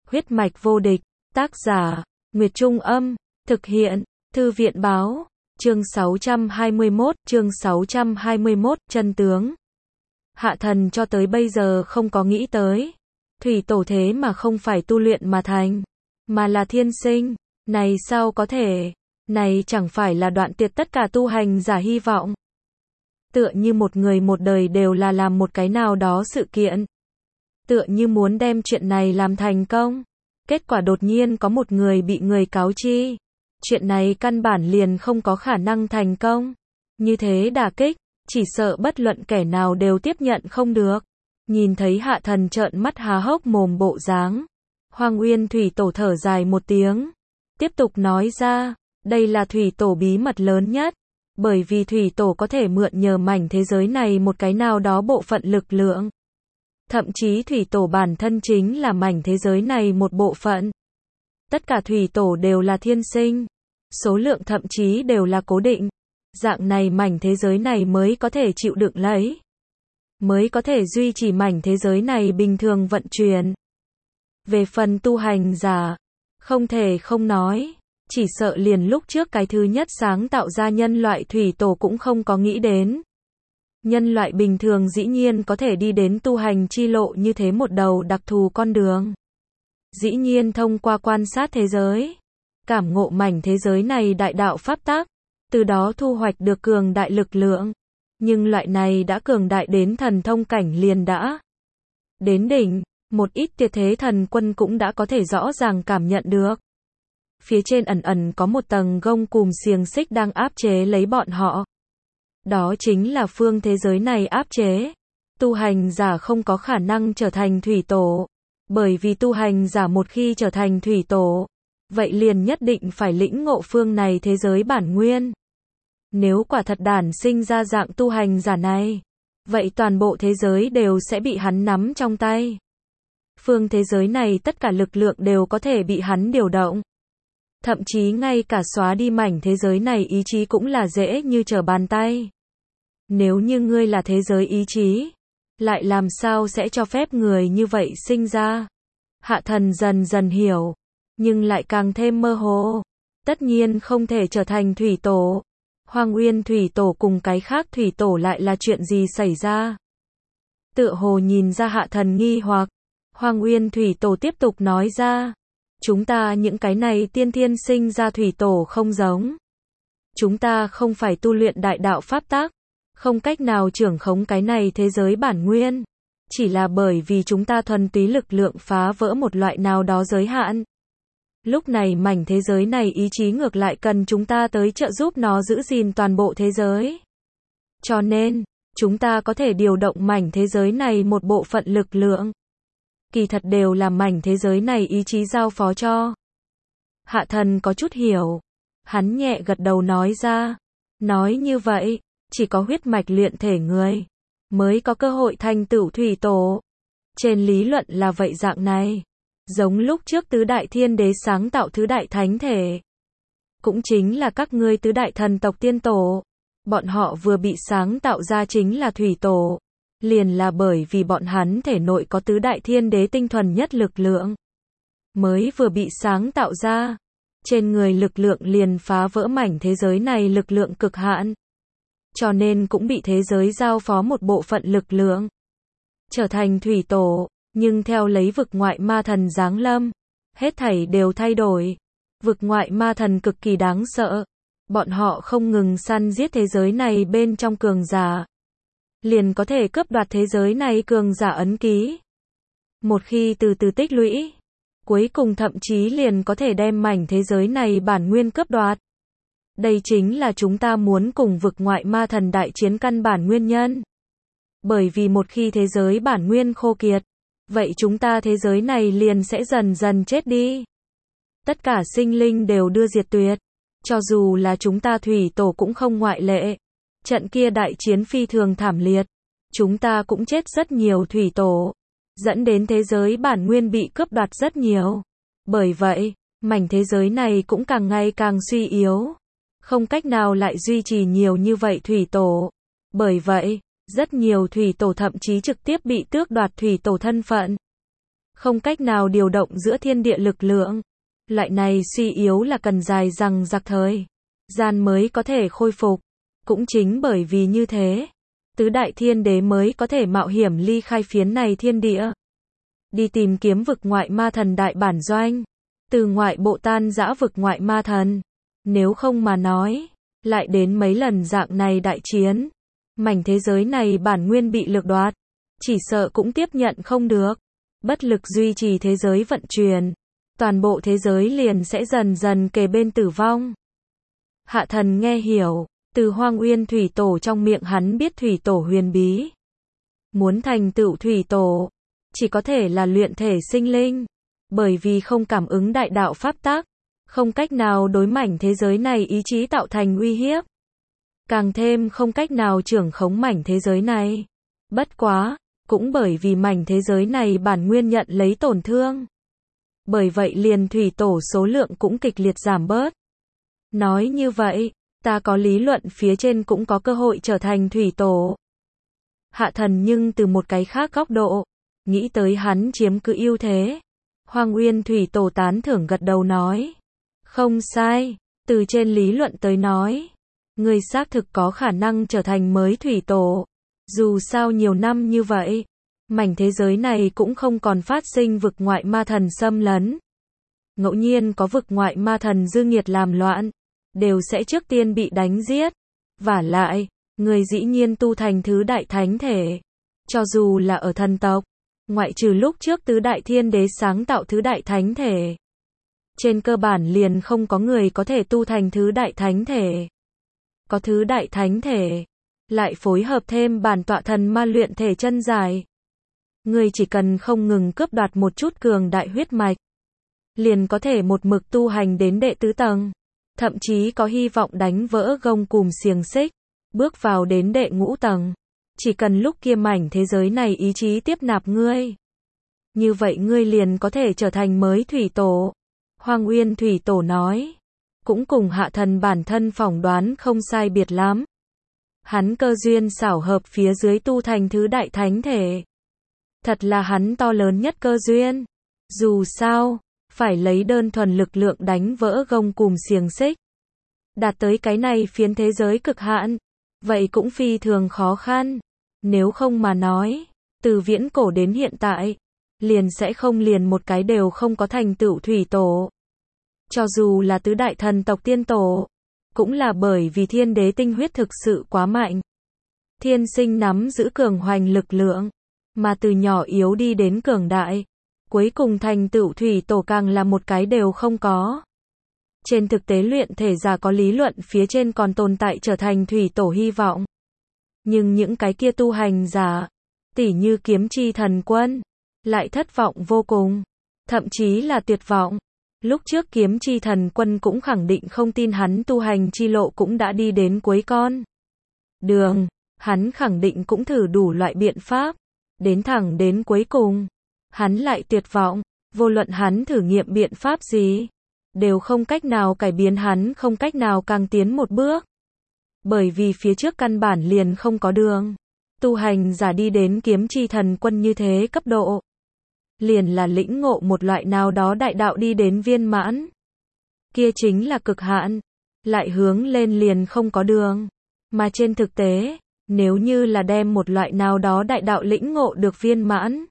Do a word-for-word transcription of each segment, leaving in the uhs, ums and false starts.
Huyết mạch vô địch, tác giả, Nguyệt Trung Âm, thực hiện, Thư viện Báo, chương sáu trăm hai mươi mốt, chương sáu trăm hai mươi mốt, chân tướng. Hạ thần cho tới bây giờ không có nghĩ tới, thủy tổ thế mà không phải tu luyện mà thành, mà là thiên sinh, này sao có thể, này chẳng phải là đoạn tiệt tất cả tu hành giả hy vọng. Tựa như một người một đời đều là làm một cái nào đó sự kiện. Tựa như muốn đem chuyện này làm thành công. Kết quả đột nhiên có một người bị người cáo chi. Chuyện này căn bản liền không có khả năng thành công. Như thế đả kích, chỉ sợ bất luận kẻ nào đều tiếp nhận không được. Nhìn thấy hạ thần trợn mắt há hốc mồm bộ dáng. Hoang Uyên thủy tổ thở dài một tiếng. Tiếp tục nói ra, đây là thủy tổ bí mật lớn nhất. Bởi vì thủy tổ có thể mượn nhờ mảnh thế giới này một cái nào đó bộ phận lực lượng. Thậm chí thủy tổ bản thân chính là mảnh thế giới này một bộ phận. Tất cả thủy tổ đều là thiên sinh. Số lượng thậm chí đều là cố định. Dạng này mảnh thế giới này mới có thể chịu đựng lấy. Mới có thể duy trì mảnh thế giới này bình thường vận chuyển. Về phần tu hành giả, không thể không nói. Chỉ sợ liền lúc trước cái thứ nhất sáng tạo ra nhân loại thủy tổ cũng không có nghĩ đến. Nhân loại bình thường dĩ nhiên có thể đi đến tu hành chi lộ như thế một đầu đặc thù con đường. Dĩ nhiên thông qua quan sát thế giới, cảm ngộ mảnh thế giới này đại đạo pháp tắc, từ đó thu hoạch được cường đại lực lượng. Nhưng loại này đã cường đại đến thần thông cảnh liền đã đến đỉnh, một ít tiệt thế thần quân cũng đã có thể rõ ràng cảm nhận được. Phía trên ẩn ẩn có một tầng gông cùm xiềng xích đang áp chế lấy bọn họ. Đó chính là phương thế giới này áp chế. Tu hành giả không có khả năng trở thành thủy tổ. Bởi vì tu hành giả một khi trở thành thủy tổ, vậy liền nhất định phải lĩnh ngộ phương này thế giới bản nguyên. Nếu quả thật đản sinh ra dạng tu hành giả này, vậy toàn bộ thế giới đều sẽ bị hắn nắm trong tay. Phương thế giới này tất cả lực lượng đều có thể bị hắn điều động. Thậm chí ngay cả xóa đi mảnh thế giới này ý chí cũng là dễ như trở bàn tay. Nếu như ngươi là thế giới ý chí, lại làm sao sẽ cho phép người như vậy sinh ra? Hạ thần dần dần hiểu, nhưng lại càng thêm mơ hồ. Tất nhiên không thể trở thành thủy tổ. Hoang Uyên thủy tổ cùng cái khác thủy tổ lại là chuyện gì xảy ra? Tựa hồ nhìn ra hạ thần nghi hoặc, Hoang Uyên thủy tổ tiếp tục nói ra. Chúng ta những cái này tiên thiên sinh ra thủy tổ không giống. Chúng ta không phải tu luyện đại đạo pháp tắc, không cách nào trưởng khống cái này thế giới bản nguyên. Chỉ là bởi vì chúng ta thuần túy lực lượng phá vỡ một loại nào đó giới hạn. Lúc này mảnh thế giới này ý chí ngược lại cần chúng ta tới trợ giúp nó giữ gìn toàn bộ thế giới. Cho nên, chúng ta có thể điều động mảnh thế giới này một bộ phận lực lượng. Kỳ thật đều là mảnh thế giới này ý chí giao phó cho. Hạ thần có chút hiểu. Hắn nhẹ gật đầu nói ra. Nói như vậy, chỉ có huyết mạch luyện thể người mới có cơ hội thành tựu thủy tổ. Trên lý luận là vậy dạng này. Giống lúc trước tứ đại thiên đế sáng tạo tứ đại thánh thể. Cũng chính là các ngươi tứ đại thần tộc tiên tổ. Bọn họ vừa bị sáng tạo ra chính là thủy tổ. Liền là bởi vì bọn hắn thể nội có tứ đại thiên đế tinh thuần nhất lực lượng. Mới vừa bị sáng tạo ra. Trên người lực lượng liền phá vỡ mảnh thế giới này lực lượng cực hạn. Cho nên cũng bị thế giới giao phó một bộ phận lực lượng. Trở thành thủy tổ, nhưng theo lấy vực ngoại ma thần giáng lâm. Hết thảy đều thay đổi. Vực ngoại ma thần cực kỳ đáng sợ. Bọn họ không ngừng săn giết thế giới này bên trong cường giả. Liền có thể cướp đoạt thế giới này cường giả ấn ký. Một khi từ từ tích lũy, cuối cùng thậm chí liền có thể đem mảnh thế giới này bản nguyên cướp đoạt. Đây chính là chúng ta muốn cùng vực ngoại ma thần đại chiến căn bản nguyên nhân. Bởi vì một khi thế giới bản nguyên khô kiệt, vậy chúng ta thế giới này liền sẽ dần dần chết đi. Tất cả sinh linh đều đưa diệt tuyệt. Cho dù là chúng ta thủy tổ cũng không ngoại lệ. Trận kia đại chiến phi thường thảm liệt. Chúng ta cũng chết rất nhiều thủy tổ. Dẫn đến thế giới bản nguyên bị cướp đoạt rất nhiều. Bởi vậy, mảnh thế giới này cũng càng ngày càng suy yếu. Không cách nào lại duy trì nhiều như vậy thủy tổ. Bởi vậy, rất nhiều thủy tổ thậm chí trực tiếp bị tước đoạt thủy tổ thân phận. không cách nào điều động giữa thiên địa lực lượng. Loại này suy yếu là cần dài dằng dặc thời gian mới có thể khôi phục. Cũng chính bởi vì như thế, tứ đại thiên đế mới có thể mạo hiểm ly khai phiến này thiên địa, đi tìm kiếm vực ngoại ma thần đại bản doanh, từ ngoại bộ tan rã vực ngoại ma thần. Nếu không mà nói, lại đến mấy lần dạng này đại chiến, mảnh thế giới này bản nguyên bị lược đoạt, chỉ sợ cũng tiếp nhận không được, bất lực duy trì thế giới vận chuyển, toàn bộ thế giới liền sẽ dần dần kề bên tử vong. Hạ thần nghe hiểu, từ Hoang Uyên Thủy Tổ trong miệng hắn biết Thủy Tổ huyền bí. Muốn thành tựu Thủy Tổ, chỉ có thể là luyện thể sinh linh, bởi vì không cảm ứng đại đạo pháp tắc, không cách nào đối mảnh thế giới này ý chí tạo thành uy hiếp. Càng thêm không cách nào trưởng khống mảnh thế giới này. Bất quá, cũng bởi vì mảnh thế giới này bản nguyên nhận lấy tổn thương. Bởi vậy liền Thủy Tổ số lượng cũng kịch liệt giảm bớt. Nói như vậy, ta có lý luận phía trên cũng có cơ hội trở thành Thủy Tổ. Hạ thần nhưng từ một cái khác góc độ, nghĩ tới hắn chiếm cứ ưu thế. Hoang Uyên Thủy Tổ tán thưởng gật đầu nói. Không sai, từ trên lý luận tới nói, người xác thực có khả năng trở thành mới Thủy Tổ. Dù sao nhiều năm như vậy, mảnh thế giới này cũng không còn phát sinh vực ngoại ma thần xâm lấn. Ngẫu nhiên có vực ngoại ma thần dư nghiệt làm loạn, đều sẽ trước tiên bị đánh giết. Vả lại, người dĩ nhiên tu thành thứ đại thánh thể. Cho dù là ở thần tộc, ngoại trừ lúc trước tứ đại thiên đế sáng tạo thứ đại thánh thể, trên cơ bản liền không có người có thể tu thành thứ đại thánh thể. Có thứ đại thánh thể, lại phối hợp thêm bản tọa thần ma luyện thể chân dài. Người chỉ cần không ngừng cướp đoạt một chút cường đại huyết mạch, liền có thể một mực tu hành đến đệ tứ tầng. Thậm chí có hy vọng đánh vỡ gông cùm xiềng xích, bước vào đến đệ ngũ tầng. Chỉ cần lúc kia mảnh thế giới này ý chí tiếp nạp ngươi, như vậy ngươi liền có thể trở thành mới Thủy Tổ. Hoang Uyên Thủy Tổ nói, cũng cùng hạ thần bản thân phỏng đoán không sai biệt lắm. Hắn cơ duyên xảo hợp phía dưới tu thành thứ đại thánh thể. Thật là hắn to lớn nhất cơ duyên. Dù sao, phải lấy đơn thuần lực lượng đánh vỡ gông cùm xiềng xích, đạt tới cái này phiến thế giới cực hạn, vậy cũng phi thường khó khăn. Nếu không mà nói, từ viễn cổ đến hiện tại, liền sẽ không liền một cái đều không có thành tựu Thủy Tổ. Cho dù là tứ đại thần tộc tiên tổ, cũng là bởi vì thiên đế tinh huyết thực sự quá mạnh. Thiên sinh nắm giữ cường hoành lực lượng, mà từ nhỏ yếu đi đến cường đại, cuối cùng thành tựu Thủy Tổ càng là một cái đều không có. Trên thực tế luyện thể giả có lý luận phía trên còn tồn tại trở thành Thủy Tổ hy vọng. Nhưng những cái kia tu hành giả, tỉ như Kiếm Chi Thần Quân, lại thất vọng vô cùng, thậm chí là tuyệt vọng. Lúc trước Kiếm Chi Thần Quân cũng khẳng định không tin hắn tu hành chi lộ cũng đã đi đến cuối con đường, hắn khẳng định cũng thử đủ loại biện pháp, đến thẳng đến cuối cùng, hắn lại tuyệt vọng, vô luận hắn thử nghiệm biện pháp gì, đều không cách nào cải biến hắn không cách nào càng tiến một bước. Bởi vì phía trước căn bản liền không có đường. Tu hành giả đi đến Kiếm Chi Thần Quân như thế cấp độ, liền là lĩnh ngộ một loại nào đó đại đạo đi đến viên mãn. Kia chính là cực hạn, lại hướng lên liền không có đường. Mà trên thực tế, nếu như là đem một loại nào đó đại đạo lĩnh ngộ được viên mãn,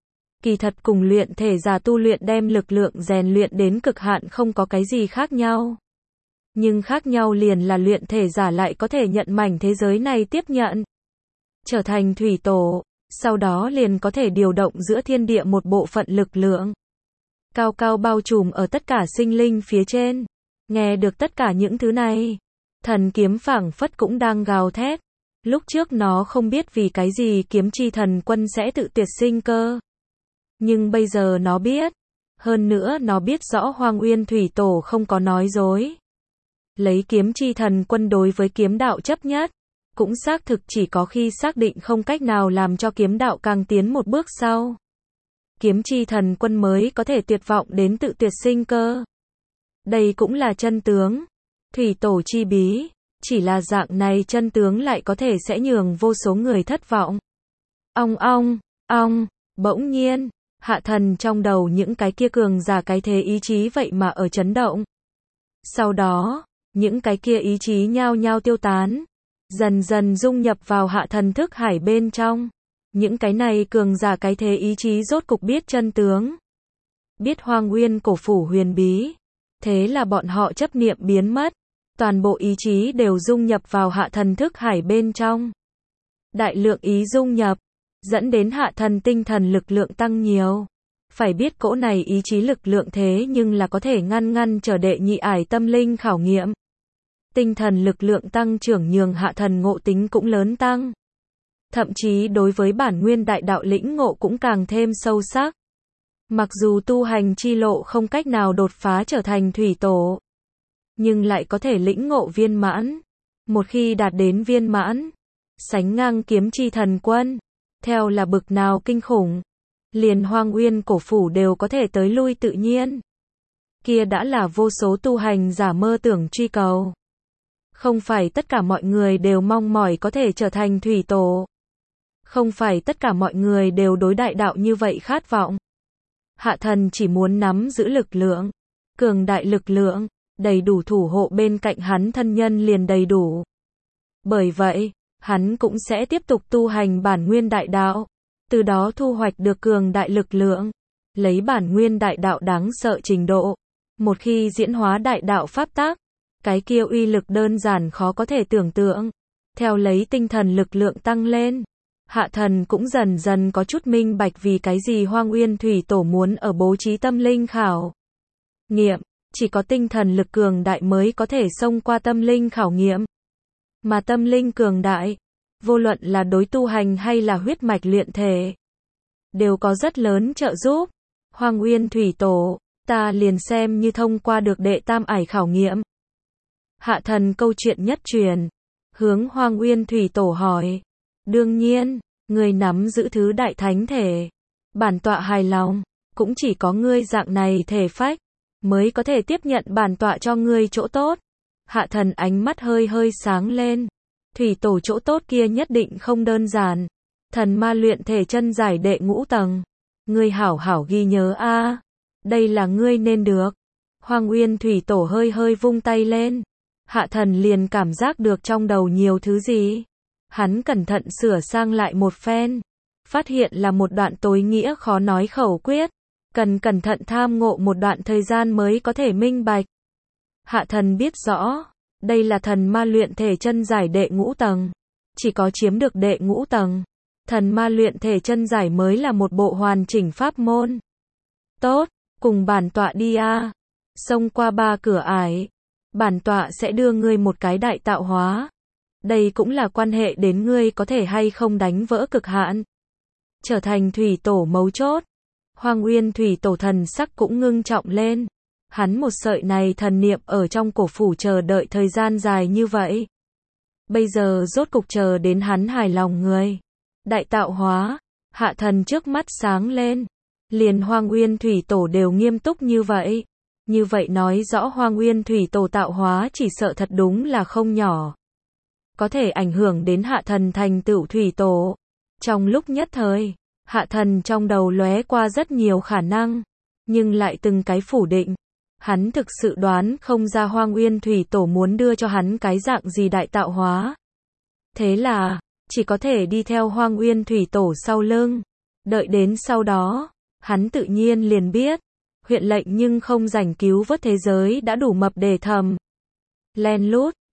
kỳ thật cùng luyện thể giả tu luyện đem lực lượng rèn luyện đến cực hạn không có cái gì khác nhau. Nhưng khác nhau liền là luyện thể giả lại có thể nhận mảnh thế giới này tiếp nhận, trở thành Thủy Tổ, sau đó liền có thể điều động giữa thiên địa một bộ phận lực lượng, cao cao bao trùm ở tất cả sinh linh phía trên. Nghe được tất cả những thứ này, thần kiếm phảng phất cũng đang gào thét. Lúc trước nó không biết vì cái gì Kiếm Chi Thần Quân sẽ tự tuyệt sinh cơ. Nhưng bây giờ nó biết. Hơn nữa nó biết rõ Hoang Uyên Thủy Tổ không có nói dối. Lấy Kiếm Chi Thần Quân đối với kiếm đạo chấp nhất, cũng xác thực chỉ có khi xác định không cách nào làm cho kiếm đạo càng tiến một bước sau, Kiếm Chi Thần Quân mới có thể tuyệt vọng đến tự tuyệt sinh cơ. Đây cũng là chân tướng. Thủy Tổ chi bí, chỉ là dạng này chân tướng lại có thể sẽ nhường vô số người thất vọng. Ong ong, ong, bỗng nhiên, Hạ thần trong đầu những cái kia cường giả cái thế ý chí vậy mà ở chấn động. Sau đó, những cái kia ý chí nhao nhao tiêu tán, dần dần dung nhập vào hạ thần thức hải bên trong. Những cái này cường giả cái thế ý chí rốt cục biết chân tướng. Biết Hoang Nguyên cổ phủ huyền bí. Thế là bọn họ chấp niệm biến mất. Toàn bộ ý chí đều dung nhập vào hạ thần thức hải bên trong. Đại lượng ý dung nhập, dẫn đến hạ thần tinh thần lực lượng tăng nhiều. Phải biết cỗ này ý chí lực lượng thế nhưng là có thể ngăn ngăn trở đệ nhị ải tâm linh khảo nghiệm. Tinh thần lực lượng tăng trưởng nhường hạ thần ngộ tính cũng lớn tăng. Thậm chí đối với bản nguyên đại đạo lĩnh ngộ cũng càng thêm sâu sắc. Mặc dù tu hành chi lộ không cách nào đột phá trở thành thủy tổ, nhưng lại có thể lĩnh ngộ viên mãn. Một khi đạt đến viên mãn, sánh ngang kiếm chi thần quân, theo là bực nào kinh khủng. Liền Hoang Nguyên cổ phủ đều có thể tới lui tự nhiên. Kia đã là vô số tu hành giả mơ tưởng truy cầu. Không phải tất cả mọi người đều mong mỏi có thể trở thành thủy tổ. Không phải tất cả mọi người đều đối đại đạo như vậy khát vọng. Hạ thần chỉ muốn nắm giữ lực lượng, cường đại lực lượng, đầy đủ thủ hộ bên cạnh hắn thân nhân liền đầy đủ. Bởi vậy, hắn cũng sẽ tiếp tục tu hành bản nguyên đại đạo, từ đó thu hoạch được cường đại lực lượng, lấy bản nguyên đại đạo đáng sợ trình độ. Một khi diễn hóa đại đạo pháp tác, cái kia uy lực đơn giản khó có thể tưởng tượng. Theo lấy tinh thần lực lượng tăng lên, hạ thần cũng dần dần có chút minh bạch vì cái gì Hoang Nguyên thủy tổ muốn ở bố trí tâm linh khảo nghiệm. Chỉ có tinh thần lực cường đại mới có thể xông qua tâm linh khảo nghiệm. Mà tâm linh cường đại, vô luận là đối tu hành hay là huyết mạch luyện thể, đều có rất lớn trợ giúp. Hoang Nguyên thủy tổ, ta liền xem như thông qua được đệ tam ải khảo nghiệm. Hạ thần câu chuyện nhất truyền, hướng Hoang Nguyên thủy tổ hỏi. Đương nhiên, ngươi nắm giữ thứ đại thánh thể. Bản tọa hài lòng, cũng chỉ có ngươi dạng này thể phách, mới có thể tiếp nhận bản tọa cho ngươi chỗ tốt. Hạ thần ánh mắt hơi hơi sáng lên. Thủy tổ chỗ tốt kia nhất định không đơn giản. Thần ma luyện thể chân giải đệ ngũ tầng. Ngươi hảo hảo ghi nhớ a, đây là ngươi nên được. Hoang Nguyên thủy tổ hơi hơi vung tay lên. Hạ thần liền cảm giác được trong đầu nhiều thứ gì. Hắn cẩn thận sửa sang lại một phen. Phát hiện là một đoạn tối nghĩa khó nói khẩu quyết. Cần cẩn thận tham ngộ một đoạn thời gian mới có thể minh bạch. Hạ thần biết rõ, đây là thần ma luyện thể chân giải đệ ngũ tầng. Chỉ có chiếm được đệ ngũ tầng, thần ma luyện thể chân giải mới là một bộ hoàn chỉnh pháp môn. Tốt, cùng bản tọa đi a. Xông qua ba cửa ải, bản tọa sẽ đưa ngươi một cái đại tạo hóa. Đây cũng là quan hệ đến ngươi có thể hay không đánh vỡ cực hạn, trở thành thủy tổ mấu chốt. Hoang Nguyên thủy tổ thần sắc cũng ngưng trọng lên. Hắn một sợi này thần niệm ở trong cổ phủ chờ đợi thời gian dài như vậy. Bây giờ rốt cục chờ đến hắn hài lòng người. Đại tạo hóa, hạ thần trước mắt sáng lên. Liền Hoang Nguyên thủy tổ đều nghiêm túc như vậy. Như vậy nói rõ Hoang Nguyên thủy tổ tạo hóa chỉ sợ thật đúng là không nhỏ. Có thể ảnh hưởng đến hạ thần thành tựu thủy tổ. Trong lúc nhất thời, hạ thần trong đầu lóe qua rất nhiều khả năng, nhưng lại từng cái phủ định. Hắn thực sự đoán không ra Hoang Nguyên thủy tổ muốn đưa cho hắn cái dạng gì đại tạo hóa. Thế là, chỉ có thể đi theo Hoang Nguyên thủy tổ sau lưng. Đợi đến sau đó, hắn tự nhiên liền biết, huyện lệnh nhưng không rảnh cứu vớt thế giới đã đủ mập để thầm. Len lút,